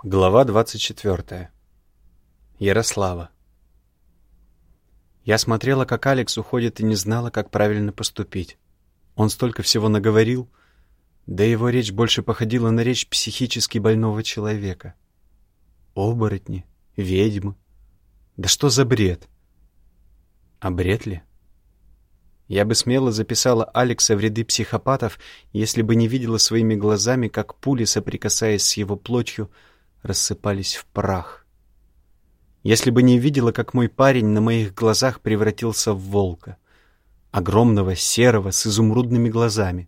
Глава 24. Ярослава. Я смотрела, как Алекс уходит, и не знала, как правильно поступить. Он столько всего наговорил, да его речь больше походила на речь психически больного человека. Оборотни, ведьмы. Да что за бред? А бред ли? Я бы смело записала Алекса в ряды психопатов, если бы не видела своими глазами, как пули, соприкасаясь с его плотью, рассыпались в прах. Если бы не видела, как мой парень на моих глазах превратился в волка, огромного, серого, с изумрудными глазами.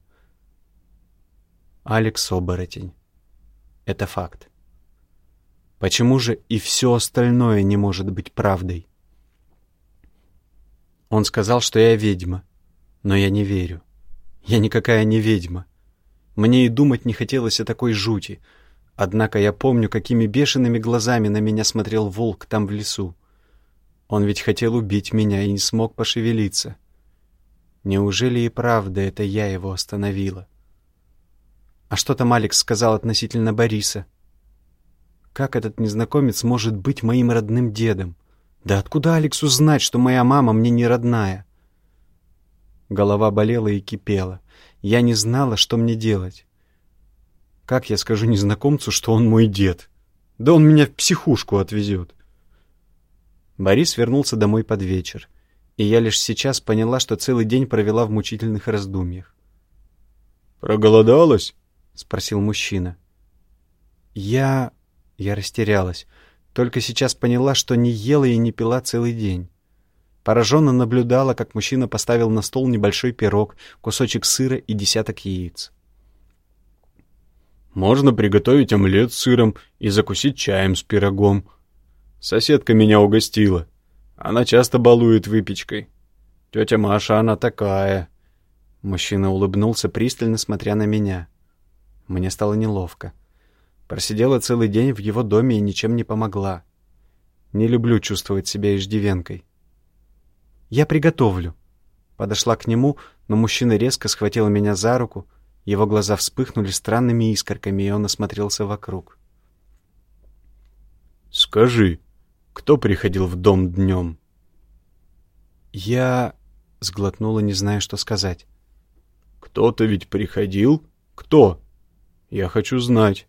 Алекс оборотень. Это факт. Почему же и все остальное не может быть правдой? Он сказал, что я ведьма, но я не верю. Я никакая не ведьма. Мне и думать не хотелось о такой жути. Однако я помню, какими бешеными глазами на меня смотрел волк там в лесу. Он ведь хотел убить меня и не смог пошевелиться. Неужели и правда это я его остановила? А что там Алекс сказал относительно Бориса? Как этот незнакомец может быть моим родным дедом? Да откуда Алексу знать, что моя мама мне не родная? Голова болела и кипела. Я не знала, что мне делать. Как я скажу незнакомцу, что он мой дед? Да он меня в психушку отвезет. Борис вернулся домой под вечер, и я лишь сейчас поняла, что целый день провела в мучительных раздумьях. «Проголодалась?» — спросил мужчина. Я растерялась. Только сейчас поняла, что не ела и не пила целый день. Пораженно наблюдала, как мужчина поставил на стол небольшой пирог, кусочек сыра и десяток яиц. «Можно приготовить омлет с сыром и закусить чаем с пирогом. Соседка меня угостила. Она часто балует выпечкой. Тетя Маша, она такая». Мужчина улыбнулся, пристально смотря на меня. Мне стало неловко. Просидела целый день в его доме и ничем не помогла. Не люблю чувствовать себя иждивенкой. «Я приготовлю». Подошла к нему, но мужчина резко схватил меня за руку. Его глаза вспыхнули странными искорками, и он осмотрелся вокруг. «Скажи, кто приходил в дом днем?» Я сглотнула, не зная, что сказать. «Кто-то ведь приходил? Кто? Я хочу знать».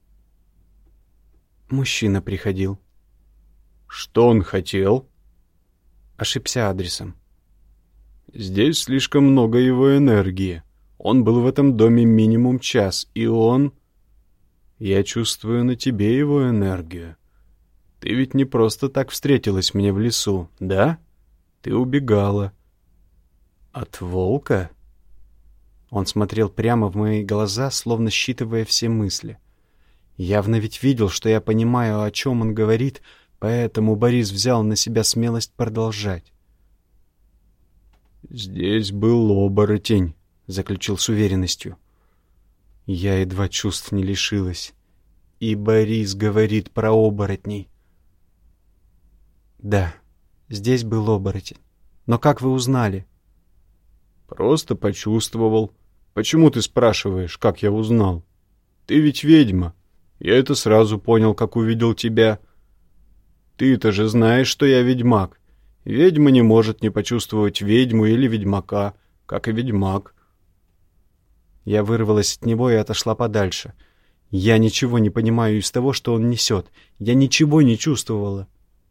Мужчина приходил. «Что он хотел?» Ошибся адресом. «Здесь слишком много его энергии. Он был в этом доме минимум час, и он... Я чувствую на тебе его энергию. Ты ведь не просто так встретилась мне в лесу, да? Ты убегала». «От волка?» Он смотрел прямо в мои глаза, словно считывая все мысли. Явно ведь видел, что я понимаю, о чем он говорит, поэтому Борис взял на себя смелость продолжать. «Здесь был оборотень», — заключил с уверенностью. Я едва чувств не лишилась. И Борис говорит про оборотней. Да, здесь был оборотень. Но как вы узнали? «Просто почувствовал. Почему ты спрашиваешь, как я узнал? Ты ведь ведьма. Я это сразу понял, как увидел тебя. Ты-то же знаешь, что я ведьмак. Ведьма не может не почувствовать ведьму или ведьмака, как и ведьмак». Я вырвалась от него и отошла подальше. Я ничего не понимаю из того, что он несет. Я ничего не чувствовала.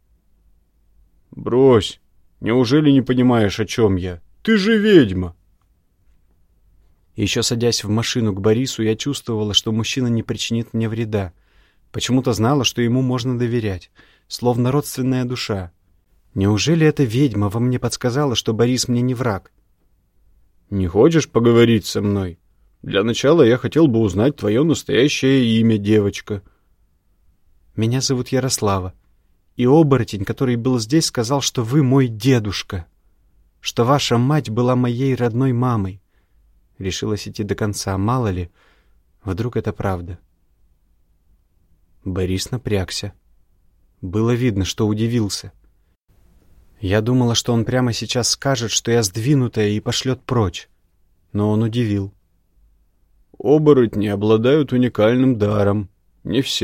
«Брось. Неужели не понимаешь, о чем я? Ты же ведьма!» Еще садясь в машину к Борису, я чувствовала, что мужчина не причинит мне вреда. Почему-то знала, что ему можно доверять, словно родственная душа. Неужели эта ведьма во мне подсказала, что Борис мне не враг? «Не хочешь поговорить со мной? Для начала я хотел бы узнать твое настоящее имя, девочка». «Меня зовут Ярослава. И оборотень, который был здесь, сказал, что вы мой дедушка, что ваша мать была моей родной мамой». Решилась идти до конца, мало ли, вдруг это правда. Борис напрягся. Было видно, что удивился. Я думала, что он прямо сейчас скажет, что я сдвинутая, и пошлет прочь. Но он удивил. «Оборотни обладают уникальным даром. Не все,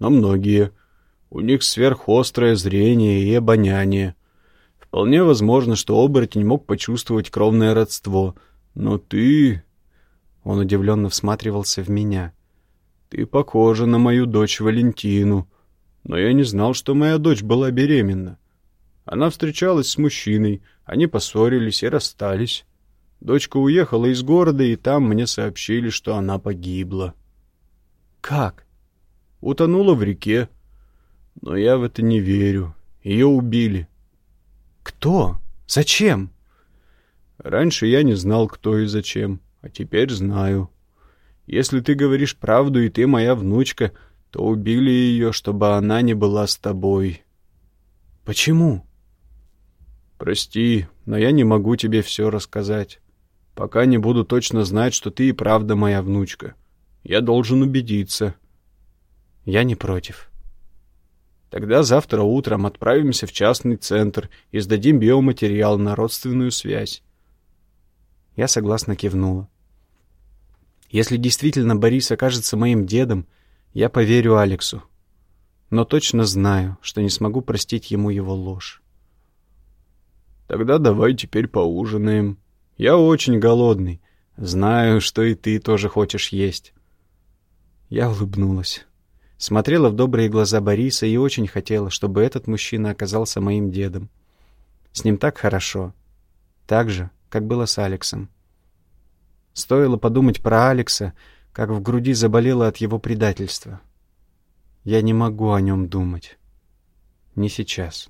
но многие. У них сверхострое зрение и обоняние. Вполне возможно, что оборотень мог почувствовать кровное родство. Но ты...» Он удивленно всматривался в меня. «Ты похожа на мою дочь Валентину. Но я не знал, что моя дочь была беременна. Она встречалась с мужчиной, они поссорились и расстались. Дочка уехала из города, и там мне сообщили, что она погибла». «Как?» «Утонула в реке. Но я в это не верю. Ее убили». «Кто? Зачем?» «Раньше я не знал, кто и зачем, а теперь знаю. Если ты говоришь правду, и ты моя внучка, то убили ее, чтобы она не была с тобой». «Почему?» «Прости, но я не могу тебе все рассказать, пока не буду точно знать, что ты и правда моя внучка. Я должен убедиться». «Я не против». «Тогда завтра утром отправимся в частный центр и сдадим биоматериал на родственную связь». Я согласно кивнула. Если действительно Борис окажется моим дедом, я поверю Алексу. Но точно знаю, что не смогу простить ему его ложь. «Тогда давай теперь поужинаем. Я очень голодный. Знаю, что и ты тоже хочешь есть». Я улыбнулась. Смотрела в добрые глаза Бориса и очень хотела, чтобы этот мужчина оказался моим дедом. С ним так хорошо. Так же, как было с Алексом. Стоило подумать про Алекса, как в груди заболело от его предательства. Я не могу о нем думать. Не сейчас.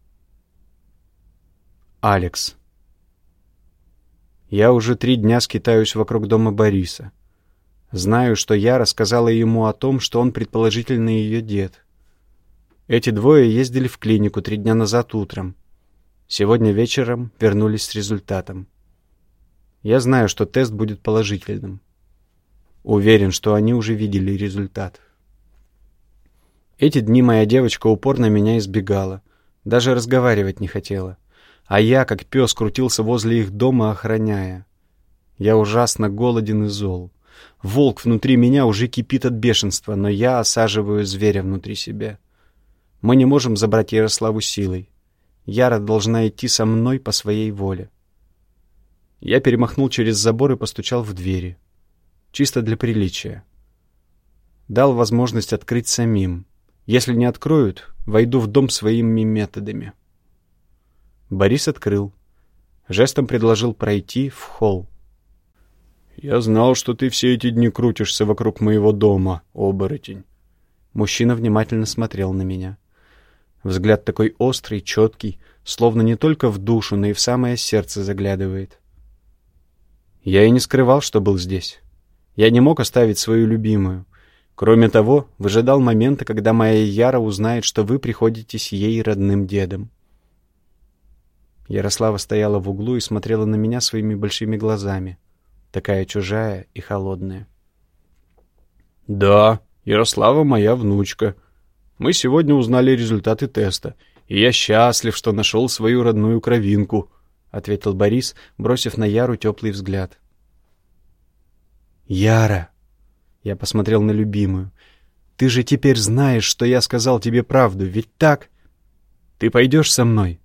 Алекс. Я уже 3 дня скитаюсь вокруг дома Бориса. Знаю, что я рассказала ему о том, что он предположительно ее дед. Эти двое ездили в клинику 3 дня назад утром. Сегодня вечером вернулись с результатом. Я знаю, что тест будет положительным. Уверен, что они уже видели результат. Эти дни моя девочка упорно меня избегала. Даже разговаривать не хотела. А я, как пес, крутился возле их дома, охраняя. Я ужасно голоден и зол. Волк внутри меня уже кипит от бешенства, но я осаживаю зверя внутри себя. Мы не можем забрать Ярославу силой. Яра должна идти со мной по своей воле. Я перемахнул через забор и постучал в двери. Чисто для приличия. Дал возможность открыть самим. Если не откроют, войду в дом своими методами. Борис открыл. Жестом предложил пройти в холл. «Я знал, что ты все эти дни крутишься вокруг моего дома, оборотень». Мужчина внимательно смотрел на меня. Взгляд такой острый, четкий, словно не только в душу, но и в самое сердце заглядывает. Я и не скрывал, что был здесь. Я не мог оставить свою любимую. Кроме того, выжидал момента, когда моя Яра узнает, что вы приходитесь ей родным дедом. Ярослава стояла в углу и смотрела на меня своими большими глазами. Такая чужая и холодная. «Да, Ярослава моя внучка. Мы сегодня узнали результаты теста, и я счастлив, что нашел свою родную кровинку», — ответил Борис, бросив на Яру теплый взгляд. «Яра!» — я посмотрел на любимую. «Ты же теперь знаешь, что я сказал тебе правду, ведь так? Ты пойдешь со мной?»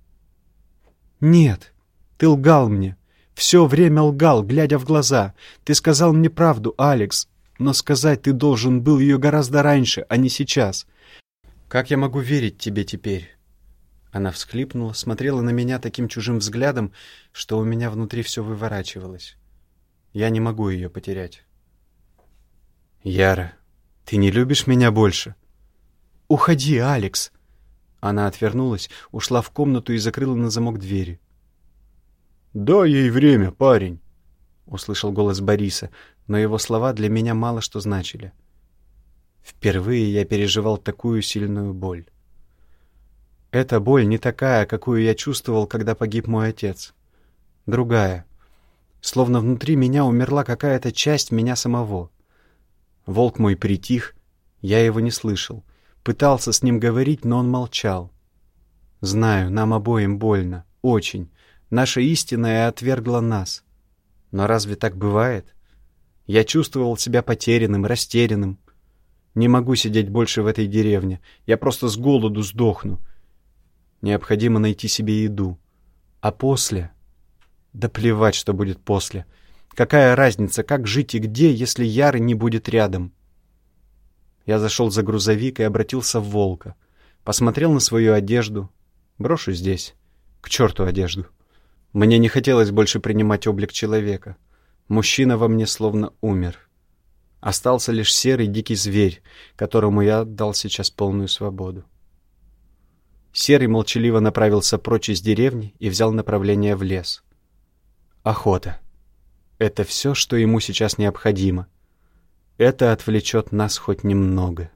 «Нет, ты лгал мне. Все время лгал, глядя в глаза. Ты сказал мне правду, Алекс, но сказать ты должен был ее гораздо раньше, а не сейчас. Как я могу верить тебе теперь?» Она всхлипнула, смотрела на меня таким чужим взглядом, что у меня внутри все выворачивалось. Я не могу ее потерять. «Яра, ты не любишь меня больше?» «Уходи, Алекс!» Она отвернулась, ушла в комнату и закрыла на замок двери. «Дай ей время, парень», — услышал голос Бориса, но его слова для меня мало что значили. Впервые я переживал такую сильную боль. Эта боль не такая, какую я чувствовал, когда погиб мой отец. Другая. Словно внутри меня умерла какая-то часть меня самого. Волк мой притих, я его не слышал. Пытался с ним говорить, но он молчал. Знаю, нам обоим больно, очень. Наша истинная отвергла нас. Но разве так бывает? Я чувствовал себя потерянным, растерянным. Не могу сидеть больше в этой деревне. Я просто с голоду сдохну. Необходимо найти себе еду. А после? Да плевать, что будет после. Какая разница, как жить и где, если Яры не будет рядом? Я зашел за грузовик и обратился в волка. Посмотрел на свою одежду. Брошу здесь. К черту одежду. Мне не хотелось больше принимать облик человека. Мужчина во мне словно умер. Остался лишь серый дикий зверь, которому я отдал сейчас полную свободу. Серый молчаливо направился прочь из деревни и взял направление в лес. Охота. Это все, что ему сейчас необходимо. Это отвлечет нас хоть немного.